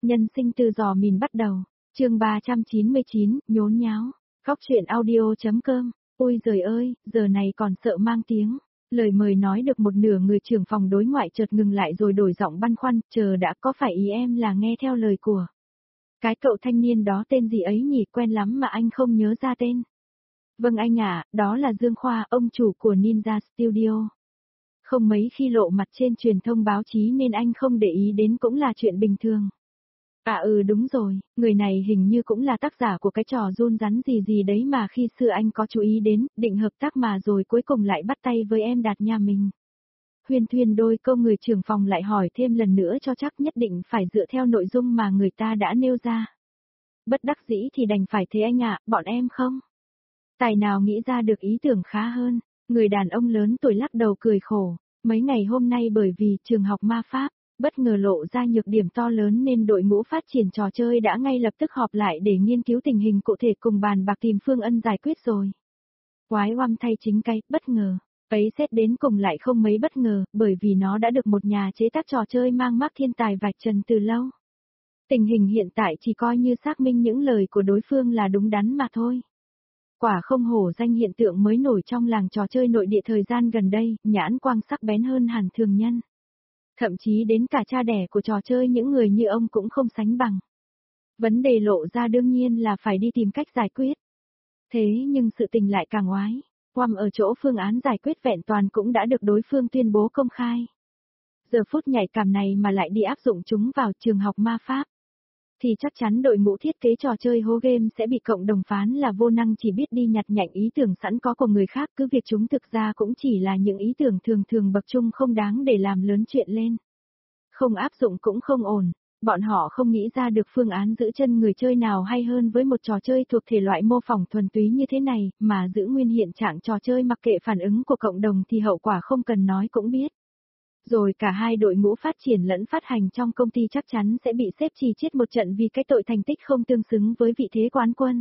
Nhân sinh từ giò mìn bắt đầu, chương 399, nhốn nháo, góc truyện audio.com, ôi giời ơi, giờ này còn sợ mang tiếng. Lời mời nói được một nửa, người trưởng phòng đối ngoại chợt ngừng lại rồi đổi giọng băn khoăn, chờ đã, có phải ý em là nghe theo lời của cái cậu thanh niên đó tên gì ấy nhỉ, quen lắm mà anh không nhớ ra tên. Vâng anh ạ, đó là Dương Khoa, ông chủ của Ninja Studio. Không mấy khi lộ mặt trên truyền thông báo chí nên anh không để ý đến cũng là chuyện bình thường. À đúng rồi, người này hình như cũng là tác giả của cái trò run rắn gì gì đấy mà khi xưa anh có chú ý đến, định hợp tác mà rồi cuối cùng lại bắt tay với em Đạt nhà mình. Huyên thuyên đôi câu, người trưởng phòng lại hỏi thêm lần nữa cho chắc, nhất định phải dựa theo nội dung mà người ta đã nêu ra. Bất đắc dĩ thì đành phải thế anh ạ, bọn em không tài nào nghĩ ra được ý tưởng khá hơn. Người đàn ông lớn tuổi lắc đầu cười khổ, mấy ngày hôm nay bởi vì trường học ma pháp bất ngờ lộ ra nhược điểm to lớn nên đội ngũ phát triển trò chơi đã ngay lập tức họp lại để nghiên cứu tình hình cụ thể cùng bàn bạc tìm phương ân giải quyết rồi. Quái oăm thay chính cái bất ngờ ấy xét đến cùng lại không mấy bất ngờ, bởi vì nó đã được một nhà chế tác trò chơi mang mác thiên tài vạch trần từ lâu. Tình hình hiện tại chỉ coi như xác minh những lời của đối phương là đúng đắn mà thôi. Quả không hổ danh hiện tượng mới nổi trong làng trò chơi nội địa thời gian gần đây, nhãn quang sắc bén hơn hẳn thường nhân. Thậm chí đến cả cha đẻ của trò chơi những người như ông cũng không sánh bằng. Vấn đề lộ ra đương nhiên là phải đi tìm cách giải quyết. Thế nhưng sự tình lại càng oái, oăm ở chỗ phương án giải quyết vẹn toàn cũng đã được đối phương tuyên bố công khai. Giờ phút nhạy cảm này mà lại đi áp dụng chúng vào trường học ma pháp, thì chắc chắn đội ngũ thiết kế trò chơi hố game sẽ bị cộng đồng phán là vô năng, chỉ biết đi nhặt nhạnh ý tưởng sẵn có của người khác, cứ việc chúng thực ra cũng chỉ là những ý tưởng thường thường bậc trung không đáng để làm lớn chuyện lên. Không áp dụng cũng không ổn, bọn họ không nghĩ ra được phương án giữ chân người chơi nào hay hơn với một trò chơi thuộc thể loại mô phỏng thuần túy như thế này, mà giữ nguyên hiện trạng trò chơi mặc kệ phản ứng của cộng đồng thì hậu quả không cần nói cũng biết. Rồi cả hai đội ngũ phát triển lẫn phát hành trong công ty chắc chắn sẽ bị xếp chì chiết một trận vì cái tội thành tích không tương xứng với vị thế quán quân.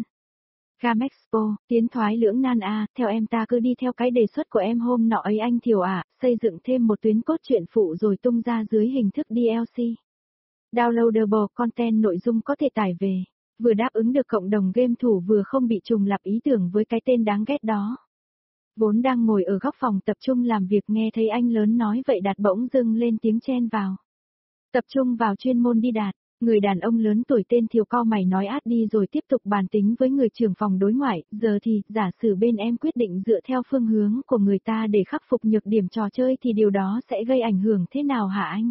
Gamexpo, tiến thoái lưỡng nan theo em ta cứ đi theo cái đề xuất của em hôm nọ ấy anh Thiều xây dựng thêm một tuyến cốt truyện phụ rồi tung ra dưới hình thức DLC. Downloadable content, nội dung có thể tải về, vừa đáp ứng được cộng đồng game thủ vừa không bị trùng lặp ý tưởng với cái tên đáng ghét đó. Vốn đang ngồi ở góc phòng tập trung làm việc nghe thấy anh lớn nói vậy Đạt bỗng dưng lên tiếng chen vào. Tập trung vào chuyên môn đi Đạt, người đàn ông lớn tuổi tên Thiều cau mày nói át đi rồi tiếp tục bàn tính với người trưởng phòng đối ngoại, giờ thì, giả sử bên em quyết định dựa theo phương hướng của người ta để khắc phục nhược điểm trò chơi thì điều đó sẽ gây ảnh hưởng thế nào hả anh?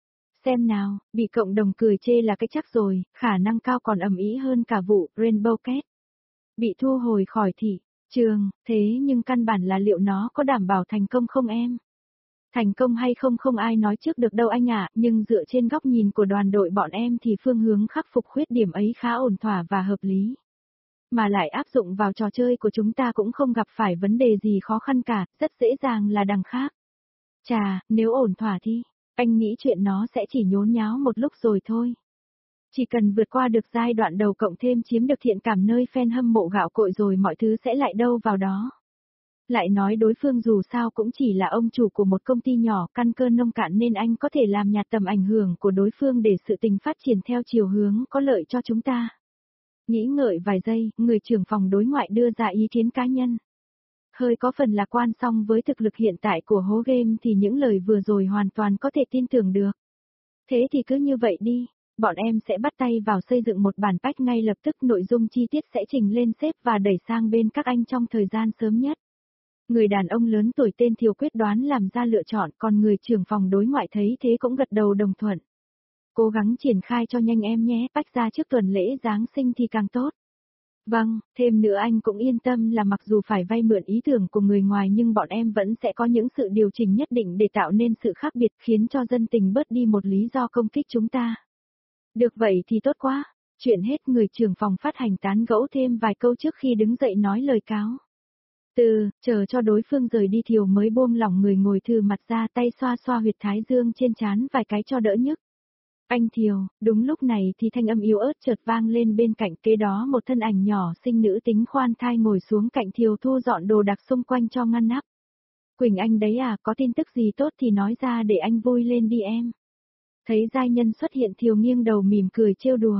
Xem nào, bị cộng đồng cười chê là cái chắc rồi, khả năng cao còn ầm ĩ hơn cả vụ Rainbow Cat. Bị thu hồi khỏi thị trường, thế nhưng căn bản là liệu nó có đảm bảo thành công không em? Thành công hay không không ai nói trước được đâu anh ạ, nhưng dựa trên góc nhìn của đoàn đội bọn em thì phương hướng khắc phục khuyết điểm ấy khá ổn thỏa và hợp lý. Mà lại áp dụng vào trò chơi của chúng ta cũng không gặp phải vấn đề gì khó khăn cả, rất dễ dàng là đằng khác. Chà, nếu ổn thỏa thì, anh nghĩ chuyện nó sẽ chỉ nhốn nháo một lúc rồi thôi. Chỉ cần vượt qua được giai đoạn đầu cộng thêm chiếm được thiện cảm nơi fan hâm mộ gạo cội rồi mọi thứ sẽ lại đâu vào đó. Lại nói đối phương dù sao cũng chỉ là ông chủ của một công ty nhỏ, căn cơ nông cạn nên anh có thể làm nhạt tầm ảnh hưởng của đối phương để sự tình phát triển theo chiều hướng có lợi cho chúng ta. Nghĩ ngợi vài giây, người trưởng phòng đối ngoại đưa ra ý kiến cá nhân. Hơi có phần lạc quan, song với thực lực hiện tại của hố game thì những lời vừa rồi hoàn toàn có thể tin tưởng được. Thế thì cứ như vậy đi. Bọn em sẽ bắt tay vào xây dựng một bản patch ngay lập tức, nội dung chi tiết sẽ trình lên sếp và đẩy sang bên các anh trong thời gian sớm nhất. Người đàn ông lớn tuổi tên Thiều quyết đoán làm ra lựa chọn, còn người trưởng phòng đối ngoại thấy thế cũng gật đầu đồng thuận. Cố gắng triển khai cho nhanh em nhé, patch ra trước tuần lễ Giáng sinh thì càng tốt. Vâng, thêm nữa anh cũng yên tâm là mặc dù phải vay mượn ý tưởng của người ngoài nhưng bọn em vẫn sẽ có những sự điều chỉnh nhất định để tạo nên sự khác biệt, khiến cho dân tình bớt đi một lý do công kích chúng ta. Được vậy thì tốt quá. Chuyện hết, người trưởng phòng phát hành tán gẫu thêm vài câu trước khi đứng dậy nói lời cáo. Chờ cho đối phương rời đi Thiều mới buông lỏng người ngồi thừ mặt ra, tay xoa xoa huyệt thái dương trên trán vài cái cho đỡ nhức. Anh Thiều, đúng lúc này thì thanh âm yếu ớt chợt vang lên bên cạnh, kế đó một thân ảnh nhỏ xinh nữ tính khoan thai ngồi xuống cạnh Thiều thu dọn đồ đạc xung quanh cho ngăn nắp. Quỳnh Anh đấy à, có tin tức gì tốt thì nói ra để anh vui lên đi em. Thấy giai nhân xuất hiện Thiều nghiêng đầu mỉm cười trêu đùa.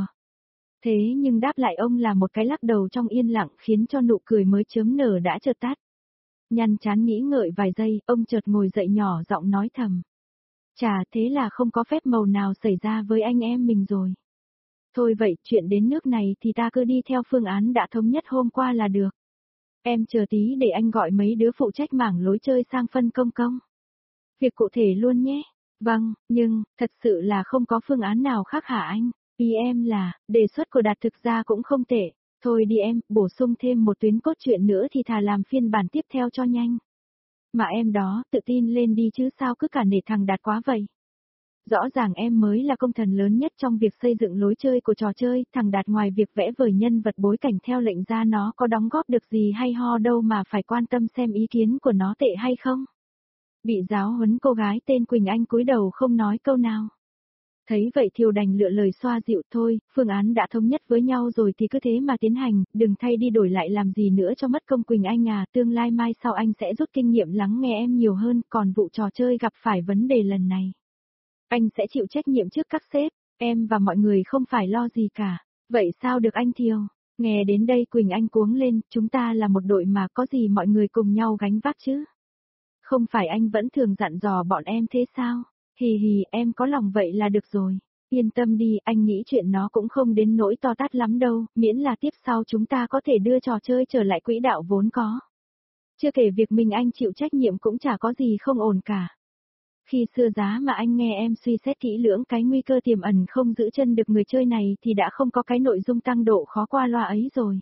Thế nhưng đáp lại ông là một cái lắc đầu trong yên lặng khiến cho nụ cười mới chớm nở đã chợt tắt. Nhăn chán nghĩ ngợi vài giây, ông chợt ngồi dậy nhỏ giọng nói thầm. Chà, thế là không có phép màu nào xảy ra với anh em mình rồi. Thôi vậy, chuyện đến nước này thì ta cứ đi theo phương án đã thống nhất hôm qua là được. Em chờ tí để anh gọi mấy đứa phụ trách mảng lối chơi sang phân công công. Việc cụ thể luôn nhé. Vâng, nhưng, thật sự là không có phương án nào khác hả anh? Ý em là, đề xuất của Đạt thực ra cũng không tệ. Thôi đi em, bổ sung thêm một tuyến cốt truyện nữa thì thà làm phiên bản tiếp theo cho nhanh. Mà em đó, tự tin lên đi chứ sao cứ cả nể thằng Đạt quá vậy. Rõ ràng em mới là công thần lớn nhất trong việc xây dựng lối chơi của trò chơi, thằng Đạt ngoài việc vẽ vời nhân vật bối cảnh theo lệnh ra nó có đóng góp được gì hay ho đâu mà phải quan tâm xem ý kiến của nó tệ hay không. Bị giáo huấn cô gái tên Quỳnh Anh cúi đầu không nói câu nào. Thấy vậy Thiều đành lựa lời xoa dịu thôi, phương án đã thống nhất với nhau rồi thì cứ thế mà tiến hành, đừng thay đi đổi lại làm gì nữa cho mất công Quỳnh Anh à, tương lai mai sau anh sẽ rút kinh nghiệm lắng nghe em nhiều hơn, còn vụ trò chơi gặp phải vấn đề lần này. Anh sẽ chịu trách nhiệm trước các sếp, em và mọi người không phải lo gì cả. Vậy sao được anh Thiều? Nghe đến đây Quỳnh Anh cuống lên, chúng ta là một đội mà có gì mọi người cùng nhau gánh vác chứ? Không phải anh vẫn thường dặn dò bọn em thế sao? Hì hì, em có lòng vậy là được rồi. Yên tâm đi, anh nghĩ chuyện nó cũng không đến nỗi to tát lắm đâu, miễn là tiếp sau chúng ta có thể đưa trò chơi trở lại quỹ đạo vốn có. Chưa kể việc mình anh chịu trách nhiệm cũng chả có gì không ổn cả. Khi xưa giá mà anh nghe em suy xét kỹ lưỡng cái nguy cơ tiềm ẩn không giữ chân được người chơi này thì đã không có cái nội dung tăng độ khó qua loa ấy rồi.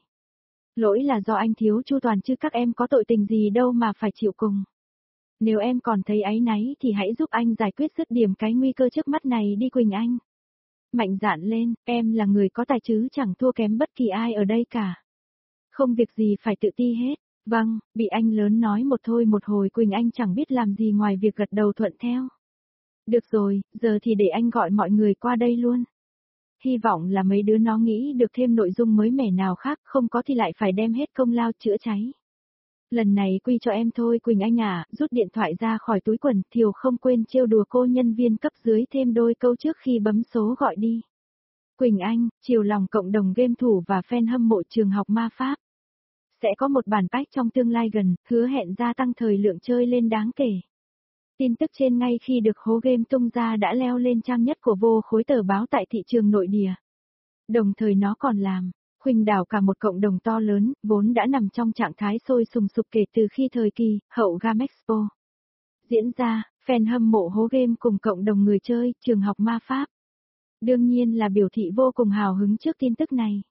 Lỗi là do anh thiếu chu toàn chứ các em có tội tình gì đâu mà phải chịu cùng. Nếu em còn thấy áy náy thì hãy giúp anh giải quyết dứt điểm cái nguy cơ trước mắt này đi Quỳnh Anh. Mạnh dạn lên, em là người có tài chứ chẳng thua kém bất kỳ ai ở đây cả. Không việc gì phải tự ti hết. Vâng, bị anh lớn nói một thôi một hồi Quỳnh Anh chẳng biết làm gì ngoài việc gật đầu thuận theo. Được rồi, giờ thì để anh gọi mọi người qua đây luôn. Hy vọng là mấy đứa nó nghĩ được thêm nội dung mới mẻ nào khác, không có thì lại phải đem hết công lao chữa cháy. Lần này quy cho em thôi Quỳnh Anh à, rút điện thoại ra khỏi túi quần, Thiều không quên trêu đùa cô nhân viên cấp dưới thêm đôi câu trước khi bấm số gọi đi. Quỳnh Anh, chiều lòng cộng đồng game thủ và fan hâm mộ trường học ma pháp. Sẽ có một bản patch trong tương lai gần, hứa hẹn gia tăng thời lượng chơi lên đáng kể. Tin tức trên ngay khi được hố game tung ra đã leo lên trang nhất của vô khối tờ báo tại thị trường nội địa. Đồng thời nó còn làm khuynh đảo cả một cộng đồng to lớn, vốn đã nằm trong trạng thái sôi sùng sục kể từ khi thời kỳ hậu Game Expo diễn ra, fan hâm mộ hố game cùng cộng đồng người chơi, trường học ma pháp. Đương nhiên là biểu thị vô cùng hào hứng trước tin tức này.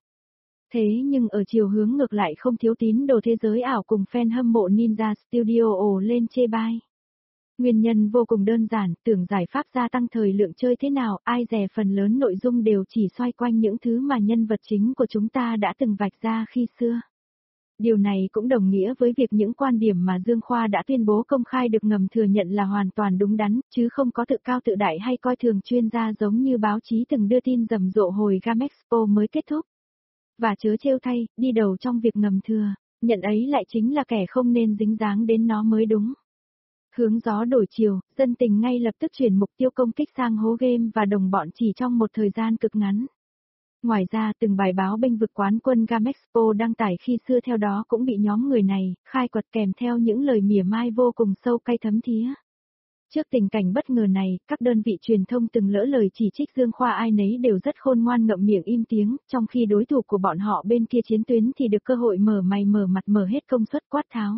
Thế nhưng ở chiều hướng ngược lại không thiếu tín đồ thế giới ảo cùng fan hâm mộ Ninja Studio ồ lên chê bai. Nguyên nhân vô cùng đơn giản, tưởng giải pháp gia tăng thời lượng chơi thế nào, ai dè phần lớn nội dung đều chỉ xoay quanh những thứ mà nhân vật chính của chúng ta đã từng vạch ra khi xưa. Điều này cũng đồng nghĩa với việc những quan điểm mà Dương Khoa đã tuyên bố công khai được ngầm thừa nhận là hoàn toàn đúng đắn, chứ không có tự cao tự đại hay coi thường chuyên gia giống như báo chí từng đưa tin rầm rộ hồi Game Expo mới kết thúc. Và chớ trêu thay, đi đầu trong việc ngầm thừa, nhận ấy lại chính là kẻ không nên dính dáng đến nó mới đúng. Hướng gió đổi chiều, dân tình ngay lập tức chuyển mục tiêu công kích sang hố game và đồng bọn chỉ trong một thời gian cực ngắn. Ngoài ra từng bài báo bênh vực quán quân Game Expo đăng tải khi xưa theo đó cũng bị nhóm người này khai quật kèm theo những lời mỉa mai vô cùng sâu cay thấm thía. Trước tình cảnh bất ngờ này, các đơn vị truyền thông từng lỡ lời chỉ trích Dương Khoa ai nấy đều rất khôn ngoan ngậm miệng im tiếng, trong khi đối thủ của bọn họ bên kia chiến tuyến thì được cơ hội mở mày mở mặt mở hết công suất quát tháo.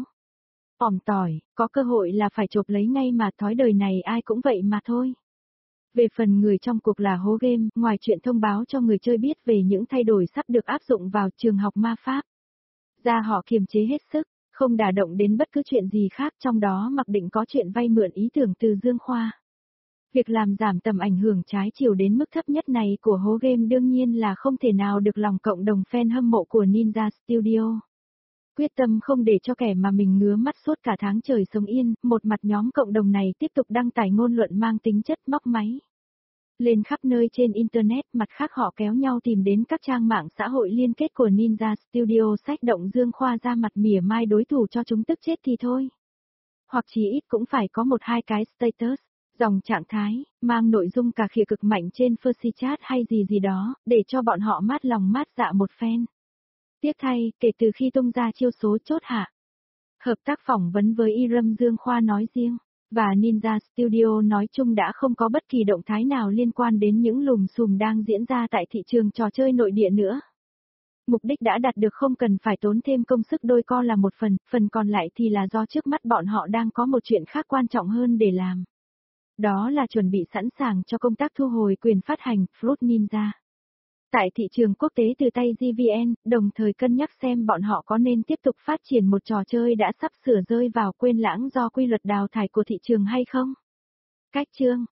Ỏm tỏi, có cơ hội là phải chộp lấy ngay mà thói đời này ai cũng vậy mà thôi. Về phần người trong cuộc là hố game, ngoài chuyện thông báo cho người chơi biết về những thay đổi sắp được áp dụng vào trường học ma pháp, ra họ kiềm chế hết sức, không đả động đến bất cứ chuyện gì khác trong đó mặc định có chuyện vay mượn ý tưởng từ Dương Khoa. Việc làm giảm tầm ảnh hưởng trái chiều đến mức thấp nhất này của hố game đương nhiên là không thể nào được lòng cộng đồng fan hâm mộ của Ninja Studio. Quyết tâm không để cho kẻ mà mình ngứa mắt suốt cả tháng trời sống yên, một mặt nhóm cộng đồng này tiếp tục đăng tải ngôn luận mang tính chất móc máy lên khắp nơi trên Internet, mặt khác họ kéo nhau tìm đến các trang mạng xã hội liên kết của Ninja Studio xách động Dương Khoa ra mặt mỉa mai đối thủ cho chúng tức chết thì thôi. Hoặc chỉ ít cũng phải có một hai cái status Dòng trạng thái, mang nội dung cà khịa cực mạnh trên Percy Chat hay gì gì đó, để cho bọn họ mát lòng mát dạ một phen. Tiếc thay, kể từ khi tung ra chiêu số chốt hạ, hợp tác phỏng vấn với Iram Dương Khoa nói riêng, và Ninja Studio nói chung đã không có bất kỳ động thái nào liên quan đến những lùm xùm đang diễn ra tại thị trường trò chơi nội địa nữa. Mục đích đã đạt được, không cần phải tốn thêm công sức đôi co là một phần còn lại thì là do trước mắt bọn họ đang có một chuyện khác quan trọng hơn để làm. Đó là chuẩn bị sẵn sàng cho công tác thu hồi quyền phát hành Fruit Ninja tại thị trường quốc tế từ tay GVN, đồng thời cân nhắc xem bọn họ có nên tiếp tục phát triển một trò chơi đã sắp sửa rơi vào quên lãng do quy luật đào thải của thị trường hay không. Cách chương